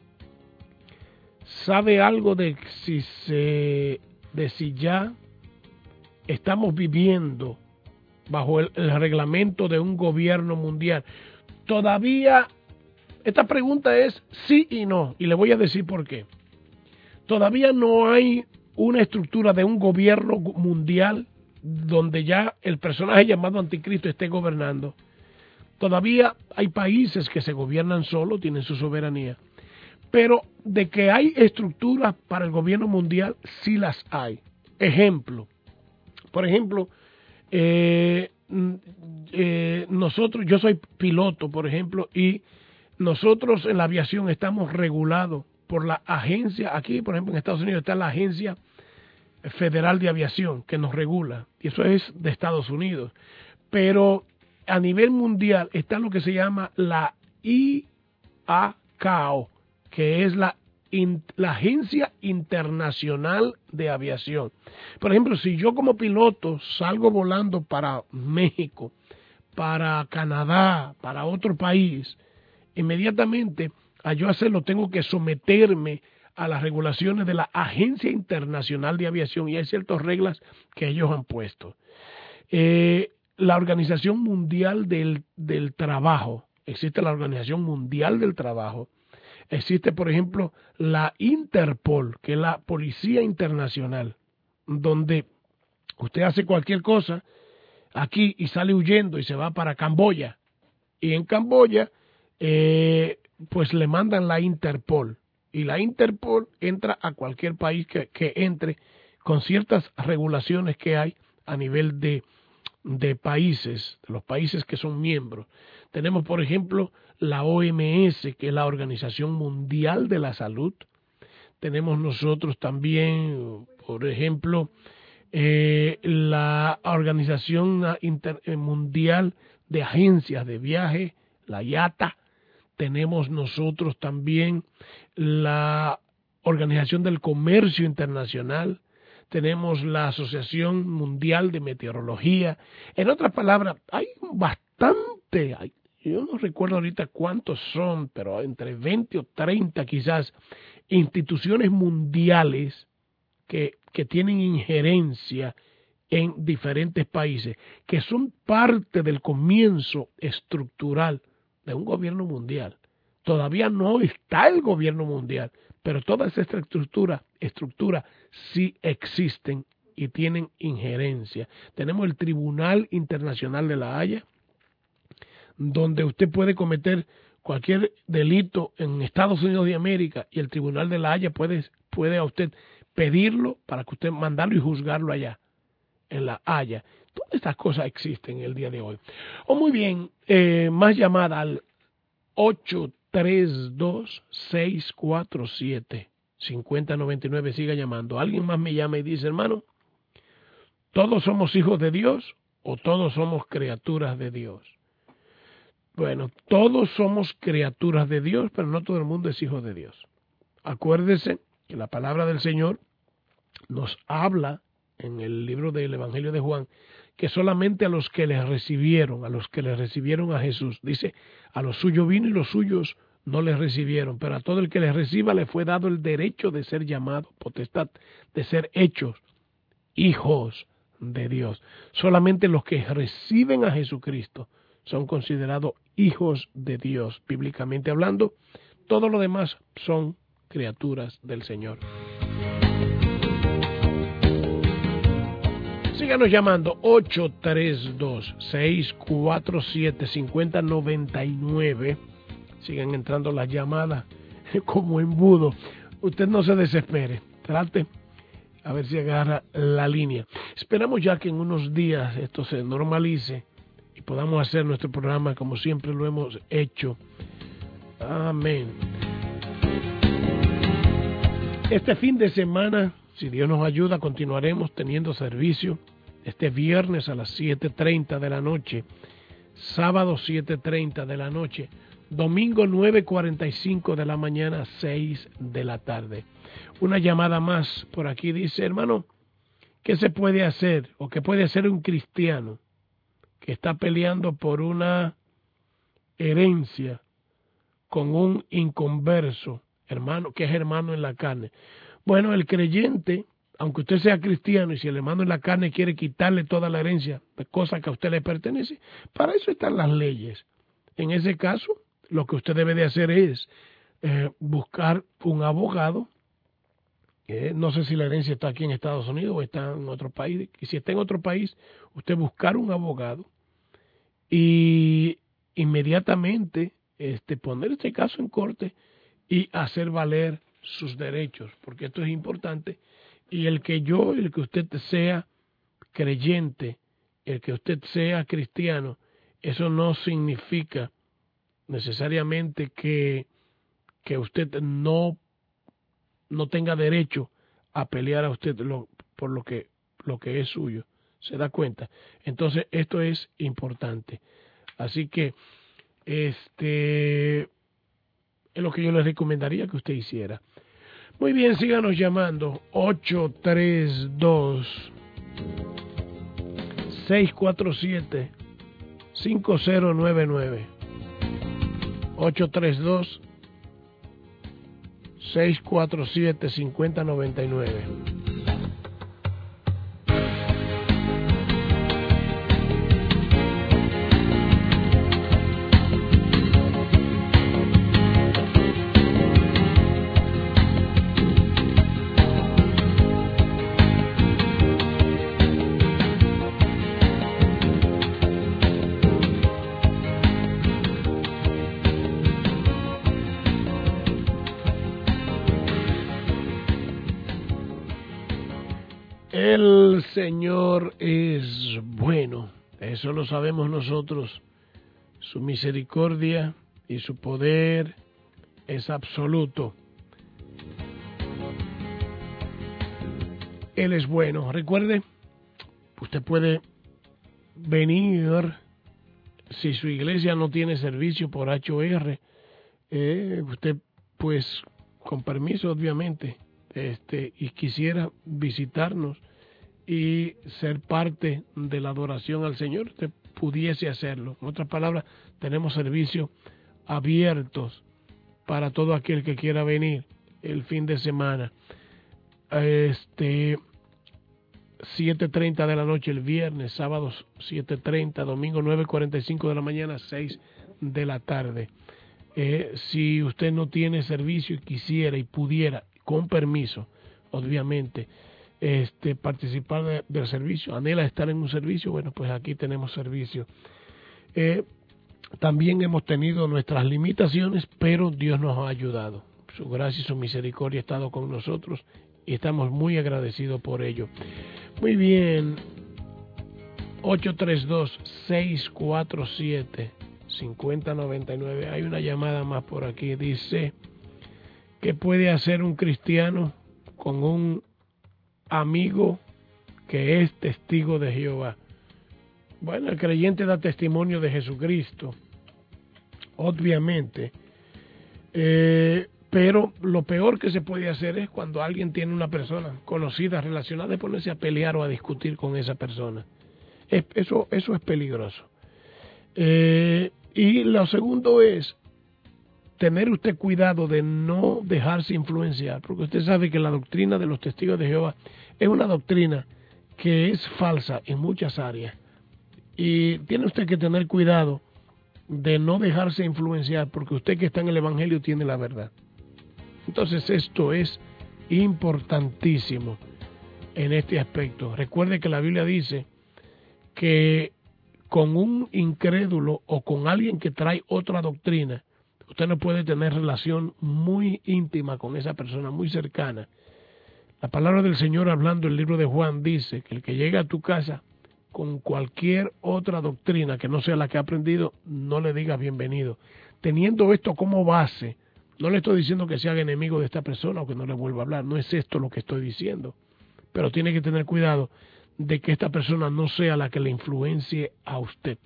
Speaker 1: ¿sabe algo de si se, de si ya estamos viviendo bajo el, el reglamento de un gobierno mundial? Todavía, esta pregunta es sí y no, y le voy a decir por qué. Todavía no hay una estructura de un gobierno mundial donde ya el personaje llamado anticristo esté gobernando. Todavía hay países que se gobiernan solo, tienen su soberanía. Pero de que hay estructuras para el gobierno mundial, sí las hay. Ejemplo, por ejemplo, eh, eh, nosotros, yo soy piloto, por ejemplo, y nosotros en la aviación estamos regulados por la agencia, aquí por ejemplo en Estados Unidos está la Agencia Federal de Aviación que nos regula, y eso es de Estados Unidos. Pero a nivel mundial está lo que se llama la I A C A O, que es la, in, la Agencia Internacional de Aviación. Por ejemplo, si yo como piloto salgo volando para México, para Canadá, para otro país, inmediatamente a yo hacerlo tengo que someterme a las regulaciones de la Agencia Internacional de Aviación, y hay ciertas reglas que ellos han puesto. Eh, la Organización Mundial del, del Trabajo, existe la Organización Mundial del Trabajo. Existe, por ejemplo, la Interpol, que es la Policía Internacional, donde usted hace cualquier cosa aquí y sale huyendo y se va para Camboya. Y en Camboya, eh, pues le mandan la Interpol. Y la Interpol entra a cualquier país que, que entre con ciertas regulaciones que hay a nivel de, de países, de los países que son miembros. Tenemos, por ejemplo, la O M S, que es la Organización Mundial de la Salud. Tenemos nosotros también, por ejemplo, eh, la Organización Inter- Mundial de Agencias de Viaje, la I A T A. Tenemos nosotros también la Organización del Comercio Internacional. Tenemos la Asociación Mundial de Meteorología. En otras palabras, hay bastante, hay, yo no recuerdo ahorita cuántos son, pero entre veinte o treinta quizás, instituciones mundiales que, que tienen injerencia en diferentes países, que son parte del comienzo estructural de un gobierno mundial. Todavía no está el gobierno mundial, pero todas estas estructuras estructura sí existen y tienen injerencia. Tenemos el Tribunal Internacional de la Haya, donde usted puede cometer cualquier delito en Estados Unidos de América y el Tribunal de la Haya puede, puede a usted pedirlo para que usted mandarlo y juzgarlo allá, en la Haya. Todas estas cosas existen el día de hoy. O muy bien, eh, más llamada al ocho tres dos, seis cuatro siete, cinco cero nueve nueve. Siga llamando. Alguien más me llama y dice, hermano, ¿todos somos hijos de Dios o todos somos criaturas de Dios? Bueno, todos somos criaturas de Dios, pero no todo el mundo es hijo de Dios. Acuérdese que la palabra del Señor nos habla en el libro del Evangelio de Juan, que solamente a los que les recibieron, a los que les recibieron a Jesús, dice, a los suyos vino y los suyos no les recibieron, pero a todo el que les reciba le fue dado el derecho de ser llamado, potestad, de ser hechos hijos de Dios. Solamente los que reciben a Jesucristo son considerados hijos de Dios, bíblicamente hablando. Todo lo demás son criaturas del Señor. Síganos llamando ocho tres dos, seis cuatro siete, cinco cero nueve nueve. Sigan entrando las llamadas como embudo. Usted no se desespere. Trate a ver si agarra la línea. Esperamos ya que en unos días esto se normalice y podamos hacer nuestro programa como siempre lo hemos hecho. Amén. Este fin de semana, si Dios nos ayuda, continuaremos teniendo servicio este viernes a las siete treinta de la noche, sábado siete treinta de la noche, domingo nueve cuarenta y cinco de la mañana, seis de la tarde. Una llamada más por aquí dice, hermano, ¿qué se puede hacer o qué puede hacer un cristiano que está peleando por una herencia con un inconverso, hermano, que es hermano en la carne? Bueno, el creyente, aunque usted sea cristiano y si el hermano en la carne quiere quitarle toda la herencia, cosa que a usted le pertenece, para eso están las leyes. En ese caso, lo que usted debe de hacer es eh, buscar un abogado. Eh, no sé si la herencia está aquí en Estados Unidos o está en otro país. Y si está en otro país, usted buscar un abogado y inmediatamente este, poner este caso en corte y hacer valer sus derechos, porque esto es importante. Y el que yo, el que usted sea creyente, el que usted sea cristiano, eso no significa necesariamente que, que usted no, no tenga derecho a pelear a usted lo, por lo que, lo que es suyo. ¿Se da cuenta? Entonces, esto es importante. Así que, este, es lo que yo le recomendaría que usted hiciera. Muy bien, síganos llamando ocho tres dos, seis cuatro siete, cinco cero nueve nueve. ocho tres dos, seis cuatro siete, cinco cero nueve nueve. El Señor es bueno, eso lo sabemos nosotros. Su misericordia y su poder es absoluto. Él es bueno. Recuerde, usted puede venir, si su iglesia no tiene servicio por H O R, eh, usted pues con permiso obviamente, este, y quisiera visitarnos y ser parte de la adoración al Señor, usted pudiese hacerlo. En otras palabras, tenemos servicios abiertos para todo aquel que quiera venir el fin de semana. Este, siete treinta de la noche el viernes, sábado siete treinta, domingo nueve cuarenta y cinco de la mañana, seis de la tarde. Eh, si usted no tiene servicio y quisiera y pudiera, con permiso, obviamente, este, participar de, del servicio, anhela estar en un servicio, bueno, pues aquí tenemos servicio. Eh, también hemos tenido nuestras limitaciones, pero Dios nos ha ayudado. Su gracia y su misericordia ha estado con nosotros y estamos muy agradecidos por ello. Muy bien, ocho tres dos, seis cuatro siete, cinco cero nueve nueve. Hay una llamada más por aquí. Dice, ¿qué puede hacer un cristiano con un amigo que es testigo de Jehová? Bueno, el creyente da testimonio de Jesucristo, obviamente, eh, Pero lo peor que se puede hacer es cuando alguien tiene una persona conocida, relacionada, de ponerse a pelear o a discutir con esa persona. Es, eso, eso es peligroso. Eh, y lo segundo es tener usted cuidado de no dejarse influenciar, porque usted sabe que la doctrina de los testigos de Jehová es una doctrina que es falsa en muchas áreas. Y tiene usted que tener cuidado de no dejarse influenciar, porque usted que está en el Evangelio tiene la verdad. Entonces esto es importantísimo en este aspecto. Recuerde que la Biblia dice que con un incrédulo o con alguien que trae otra doctrina, usted no puede tener relación muy íntima con esa persona, muy cercana. La palabra del Señor, hablando en el libro de Juan, dice que el que llega a tu casa con cualquier otra doctrina que no sea la que ha aprendido, no le digas bienvenido. Teniendo esto como base, no le estoy diciendo que se haga enemigo de esta persona o que no le vuelva a hablar, no es esto lo que estoy diciendo. Pero tiene que tener cuidado de que esta persona no sea la que le influencie a usted.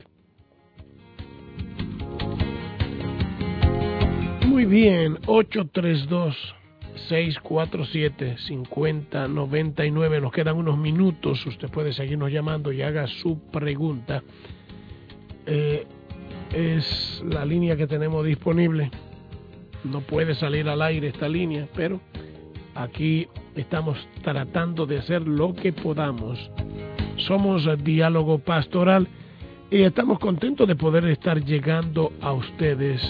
Speaker 1: Muy bien, ocho tres dos, seis cuatro siete, cinco cero nueve nueve. Nos quedan unos minutos. Usted puede seguirnos llamando y haga su pregunta. Eh, es la línea que tenemos disponible. No puede salir al aire esta línea, pero aquí estamos tratando de hacer lo que podamos. Somos Diálogo Pastoral y estamos contentos de poder estar llegando a ustedes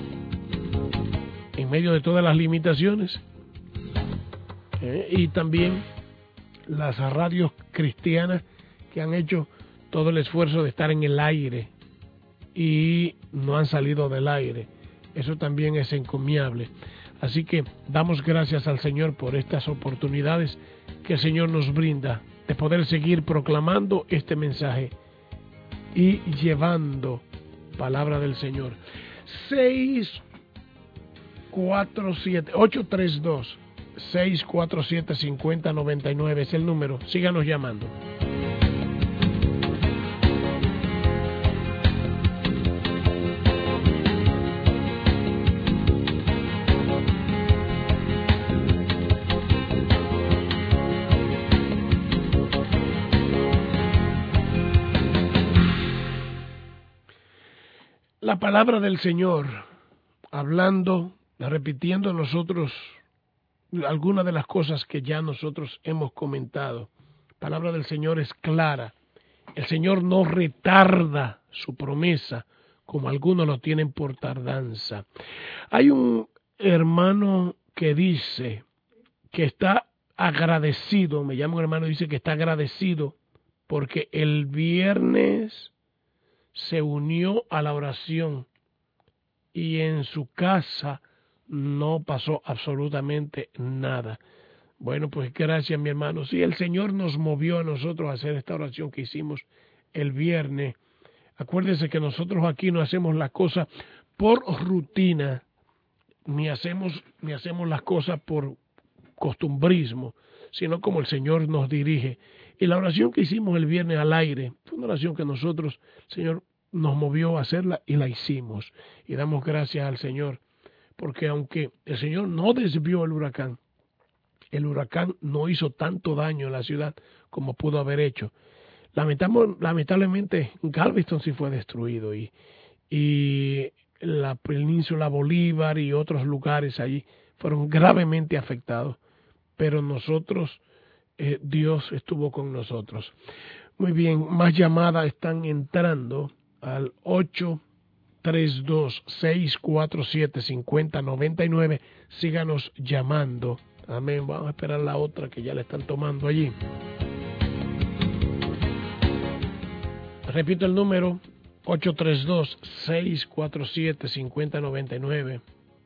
Speaker 1: en medio de todas las limitaciones. Eh, y también las radios cristianas que han hecho todo el esfuerzo de estar en el aire y no han salido del aire. Eso también es encomiable. Así que damos gracias al Señor por estas oportunidades que el Señor nos brinda de poder seguir proclamando este mensaje y llevando palabra del Señor. seis cuatro siete, ocho tres dos, seis cuatro siete, cinco cero nueve nueve es el número. Síganos llamando. La palabra del Señor, hablando, repitiendo nosotros algunas de las cosas que ya nosotros hemos comentado. La palabra del Señor es clara. El Señor no retarda su promesa, como algunos lo tienen por tardanza. Hay un hermano que dice que está agradecido, me llama un hermano y dice que está agradecido porque el viernes se unió a la oración y en su casa no pasó absolutamente nada. Bueno, pues gracias, mi hermano. Sí, el Señor nos movió a nosotros a hacer esta oración que hicimos el viernes. Acuérdense que nosotros aquí no hacemos las cosas por rutina, ni hacemos, ni hacemos las cosas por costumbrismo, sino como el Señor nos dirige. Y la oración que hicimos el viernes al aire fue una oración que nosotros, Señor, nos movió a hacerla y la hicimos. Y damos gracias al Señor, porque aunque el Señor no desvió el huracán, el huracán no hizo tanto daño en la ciudad como pudo haber hecho. Lamentablemente Galveston sí fue destruido y, y la península Bolívar y otros lugares allí fueron gravemente afectados, pero nosotros, eh, Dios estuvo con nosotros. Muy bien, más llamadas están entrando al ocho tres dos, seis cuatro siete, cinco cero nueve nueve. Síganos llamando. Amén. Vamos a esperar la otra que ya la están tomando allí. Repito el número, ocho tres dos, seis cuatro siete, cinco cero nueve nueve.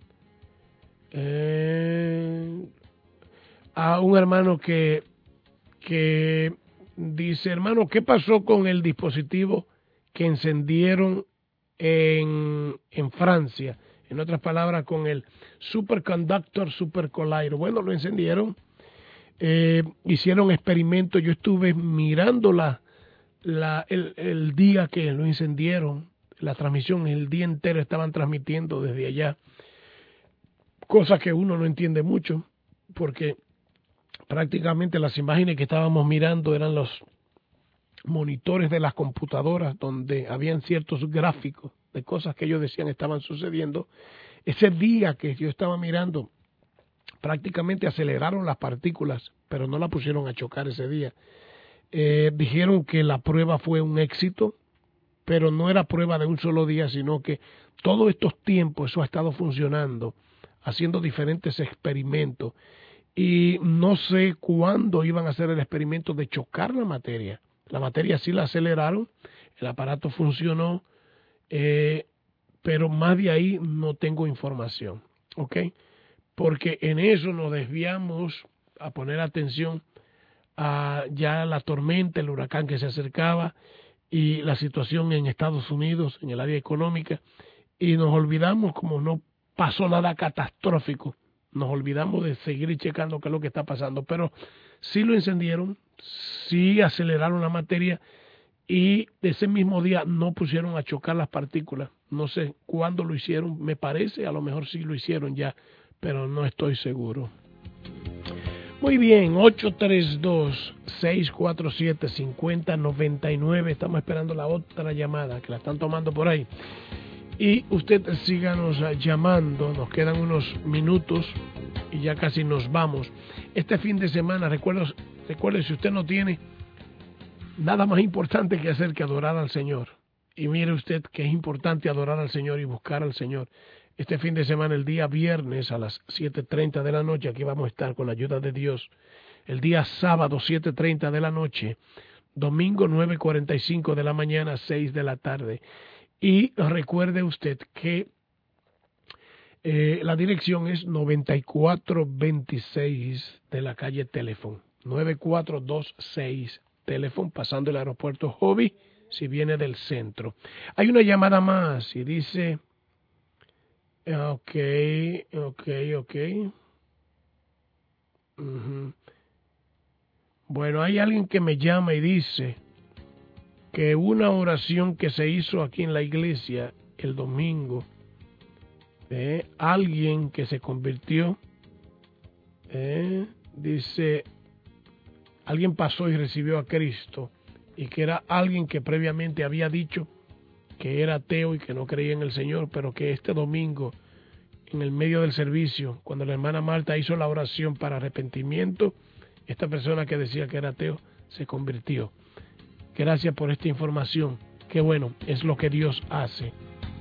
Speaker 1: Eh, a un hermano que, que dice, hermano, ¿qué pasó con el dispositivo que encendieron en, en Francia? En otras palabras, con el Superconductor Super Collider. Bueno, lo encendieron, eh, hicieron experimentos. Yo estuve mirando la, la, el, el día que lo encendieron, la transmisión, el día entero estaban transmitiendo desde allá. cosa que uno no entiende mucho, porque prácticamente las imágenes que estábamos mirando eran los monitores de las computadoras donde habían ciertos gráficos de cosas que ellos decían estaban sucediendo. Ese día que yo estaba mirando, prácticamente aceleraron las partículas, pero no la pusieron a chocar ese día. Eh, dijeron que la prueba fue un éxito, pero no era prueba de un solo día, sino que todos estos tiempos eso ha estado funcionando, haciendo diferentes experimentos, y no sé cuándo iban a hacer el experimento de chocar la materia. La materia sí la aceleraron, el aparato funcionó, eh, pero más de ahí no tengo información, ¿ok? Porque en eso nos desviamos a poner atención a ya la tormenta, el huracán que se acercaba y la situación en Estados Unidos, en el área económica, y nos olvidamos, como no pasó nada catastrófico, nos olvidamos de seguir checando qué es lo que está pasando, pero sí lo encendieron, sí aceleraron la materia, y ese mismo día no pusieron a chocar las partículas. No sé cuándo lo hicieron, me parece, a lo mejor sí lo hicieron ya, pero no estoy seguro. Muy bien, ocho tres dos, seis cuatro siete, cinco cero nueve nueve, estamos esperando la otra llamada, que la están tomando por ahí. Y usted síganos llamando, nos quedan unos minutos y ya casi nos vamos. Este fin de semana, recuerde, recuerde si usted no tiene nada más importante que hacer que adorar al Señor. Y mire usted que es importante adorar al Señor y buscar al Señor. Este fin de semana, el día viernes a las siete treinta de la noche, aquí vamos a estar con la ayuda de Dios. El día sábado, siete treinta de la noche. Domingo, nueve cuarenta y cinco de la mañana, seis de la tarde. Y recuerde usted que eh, la dirección es noventa y cuatro veintiséis de la calle Teléfono. noventa y cuatro veintiséis Teléfono, pasando el aeropuerto Hobby, si viene del centro. Hay una llamada más y dice... Ok, ok, ok. Uh-huh. Bueno, hay alguien que me llama y dice que una oración que se hizo aquí en la iglesia el domingo, eh, alguien que se convirtió, eh, dice, alguien pasó y recibió a Cristo, y que era alguien que previamente había dicho que era ateo y que no creía en el Señor, pero que este domingo, en el medio del servicio, cuando la hermana Marta hizo la oración para arrepentimiento, esta persona que decía que era ateo se convirtió. Gracias por esta información. Qué bueno, es lo que Dios hace.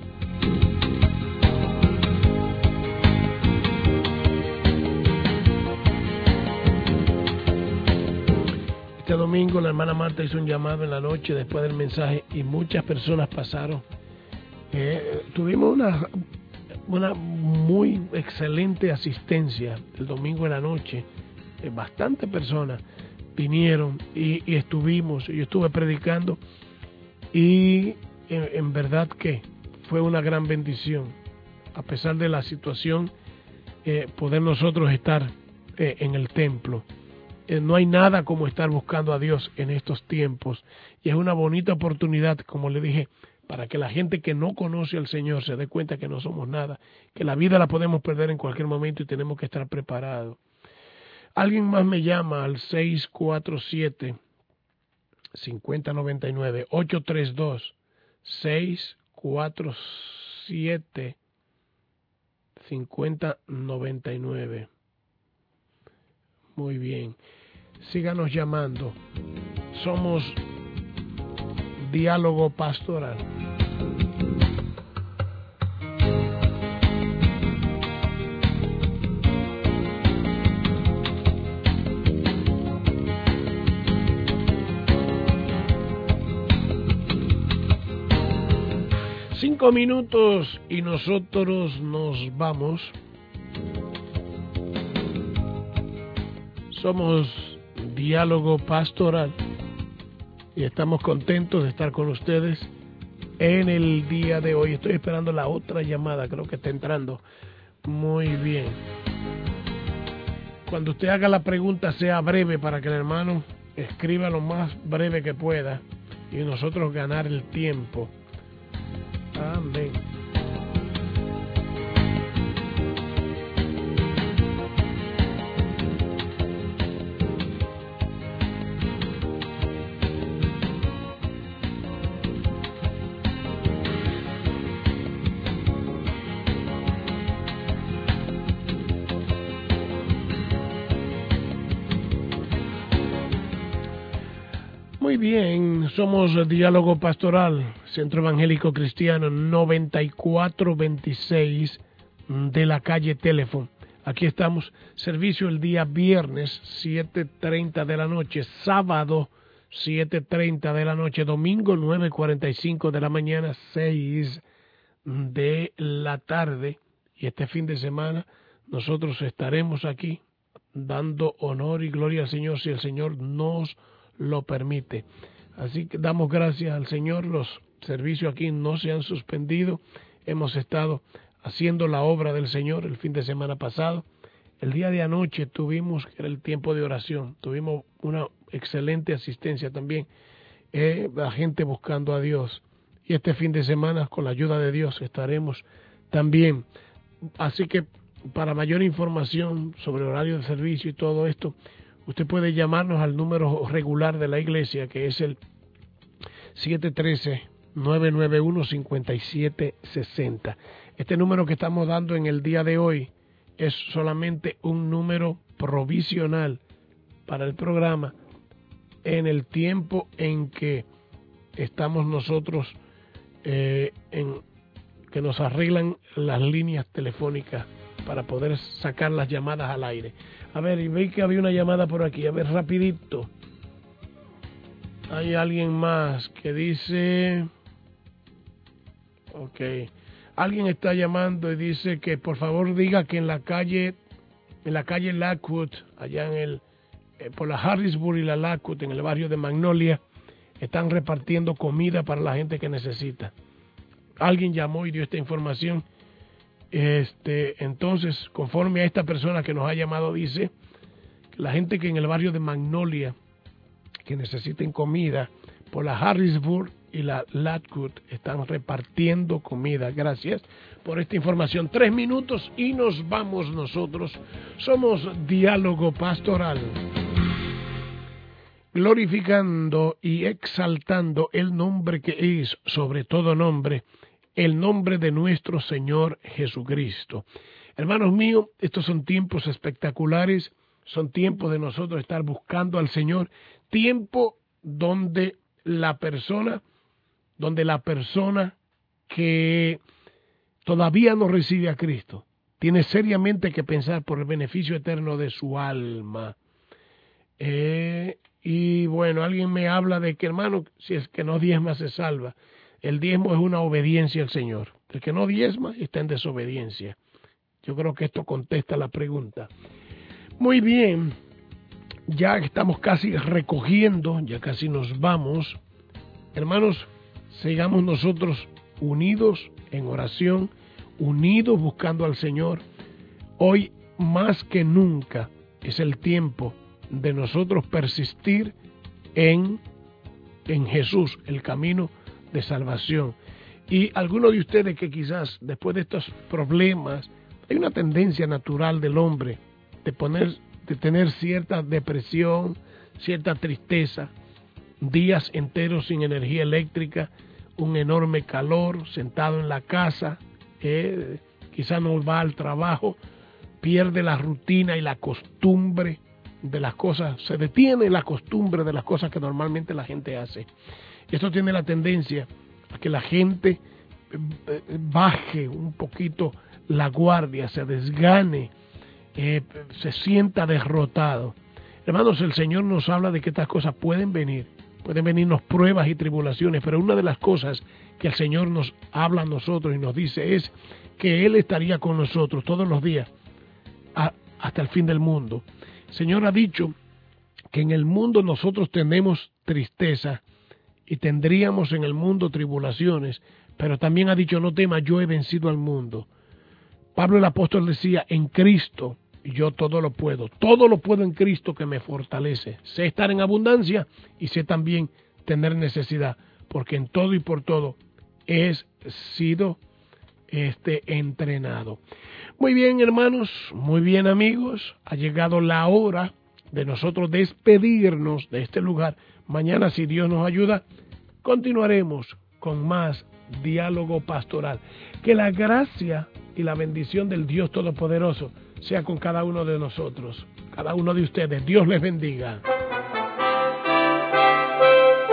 Speaker 1: Este domingo la hermana Marta hizo un llamado en la noche después del mensaje y muchas personas pasaron. Eh, tuvimos una, una muy excelente asistencia el domingo en la noche. Eh, bastantes personas vinieron y, y estuvimos, yo estuve predicando y en, en verdad que fue una gran bendición. A pesar de la situación, eh, poder nosotros estar eh, en el templo. No hay nada como estar buscando a Dios en estos tiempos, y es una bonita oportunidad, como le dije, para que la gente que no conoce al Señor se dé cuenta que no somos nada, que la vida la podemos perder en cualquier momento y tenemos que estar preparados. Alguien más me llama al seis cuatro siete, cinco cero nueve nueve, ocho tres dos, seis cuatro siete, cinco cero nueve nueve. Muy bien. Síganos llamando. Somos Diálogo Pastoral. Cinco minutos y nosotros nos vamos. Somos Diálogo Pastoral y estamos contentos de estar con ustedes en el día de hoy. Estoy esperando la otra llamada, creo que está entrando. Muy bien. Cuando usted haga la pregunta, sea breve para que el hermano escriba lo más breve que pueda y nosotros ganar el tiempo. Amén. Muy bien, somos Diálogo Pastoral, Centro Evangélico Cristiano noventa y cuatro veintiséis de la calle Teléfono. Aquí estamos, servicio el día viernes, siete treinta de la noche, sábado, siete treinta de la noche, domingo, nueve cuarenta y cinco de la mañana, seis de la tarde. Y este fin de semana nosotros estaremos aquí dando honor y gloria al Señor si el Señor nos lo permite. Así que damos gracias al Señor, los servicios aquí no se han suspendido, hemos estado haciendo la obra del Señor el fin de semana pasado. El día de anoche tuvimos, que era el tiempo de oración, tuvimos una excelente asistencia también, eh, la gente buscando a Dios. Y este fin de semana, con la ayuda de Dios, estaremos también. Así que para mayor información sobre horario de servicio y todo esto, usted puede llamarnos al número regular de la iglesia, que es el siete uno tres, nueve nueve uno, cinco siete seis cero. Este número que estamos dando en el día de hoy es solamente un número provisional para el programa en el tiempo en que estamos nosotros, eh, en que nos arreglan las líneas telefónicas para poder sacar las llamadas al aire. A ver, y veis que había una llamada por aquí. A ver, rapidito. Hay alguien más que dice... Ok. Alguien está llamando y dice que por favor diga que en la calle, en la calle Lakewood, allá en el, eh, por la Harrisburg y la Lakewood, en el barrio de Magnolia, están repartiendo comida para la gente que necesita. Alguien llamó y dio esta información. Este, entonces, conforme a esta persona que nos ha llamado, dice que la gente que en el barrio de Magnolia que necesiten comida por la Harrisburg y la Lakewood están repartiendo comida. Gracias por esta información. Tres minutos y nos vamos nosotros. Somos Diálogo Pastoral, glorificando y exaltando el nombre que es sobre todo nombre, el nombre de nuestro Señor Jesucristo. Hermanos míos, estos son tiempos espectaculares, son tiempos de nosotros estar buscando al Señor, tiempo donde la persona, donde la persona que todavía no recibe a Cristo tiene seriamente que pensar por el beneficio eterno de su alma. Eh, y bueno, alguien me habla de que, hermano, si es que no diezma se salva. El diezmo es una obediencia al Señor. El que no diezma está en desobediencia. Yo creo que esto contesta la pregunta. Muy bien, ya estamos casi recogiendo, ya casi nos vamos. Hermanos, sigamos nosotros unidos en oración, unidos buscando al Señor. Hoy más que nunca es el tiempo de nosotros persistir en, en Jesús, el camino de salvación. Y algunos de ustedes que quizás después de estos problemas, hay una tendencia natural del hombre de poner, de tener cierta depresión, cierta tristeza, días enteros sin energía eléctrica, un enorme calor, sentado en la casa, eh, quizás no va al trabajo, pierde la rutina y la costumbre de las cosas, se detiene la costumbre de las cosas que normalmente la gente hace. Esto tiene la tendencia a que la gente baje un poquito la guardia, se desgane, eh, se sienta derrotado. Hermanos, el Señor nos habla de que estas cosas pueden venir, pueden venirnos pruebas y tribulaciones, pero una de las cosas que el Señor nos habla a nosotros y nos dice es que Él estaría con nosotros todos los días a, hasta el fin del mundo. El Señor ha dicho que en el mundo nosotros tenemos tristeza y tendríamos en el mundo tribulaciones, pero también ha dicho, no temas, yo he vencido al mundo. Pablo el apóstol decía, en Cristo yo todo lo puedo, todo lo puedo en Cristo que me fortalece. Sé estar en abundancia y sé también tener necesidad, porque en todo y por todo he sido este, entrenado. Muy bien, hermanos, muy bien, amigos, ha llegado la hora de nosotros despedirnos de este lugar. Mañana, si Dios nos ayuda, continuaremos con más Diálogo Pastoral. Que la gracia y la bendición del Dios Todopoderoso sea con cada uno de nosotros, cada uno de ustedes. Dios les bendiga.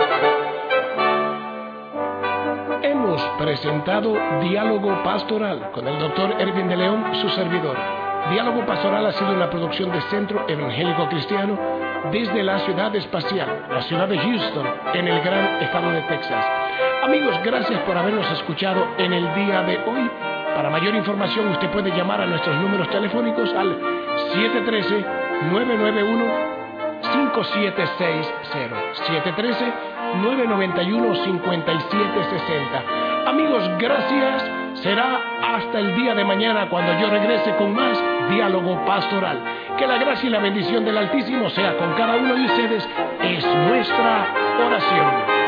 Speaker 1: hemos presentado Diálogo Pastoral con el doctor Erwin de León, su servidor. Diálogo Pastoral ha sido una producción de Centro Evangélico Cristiano desde la ciudad espacial, la ciudad de Houston, en el gran estado de Texas. Amigos, gracias por habernos escuchado en el día de hoy. Para mayor información, usted puede llamar a nuestros números telefónicos al siete uno tres, nueve nueve uno, cinco siete seis cero, siete uno tres, nueve nueve uno, cinco siete seis cero. Amigos, gracias. Será hasta el día de mañana cuando yo regrese con más Diálogo Pastoral. Que la gracia y la bendición del Altísimo sea con cada uno de ustedes. Es nuestra oración.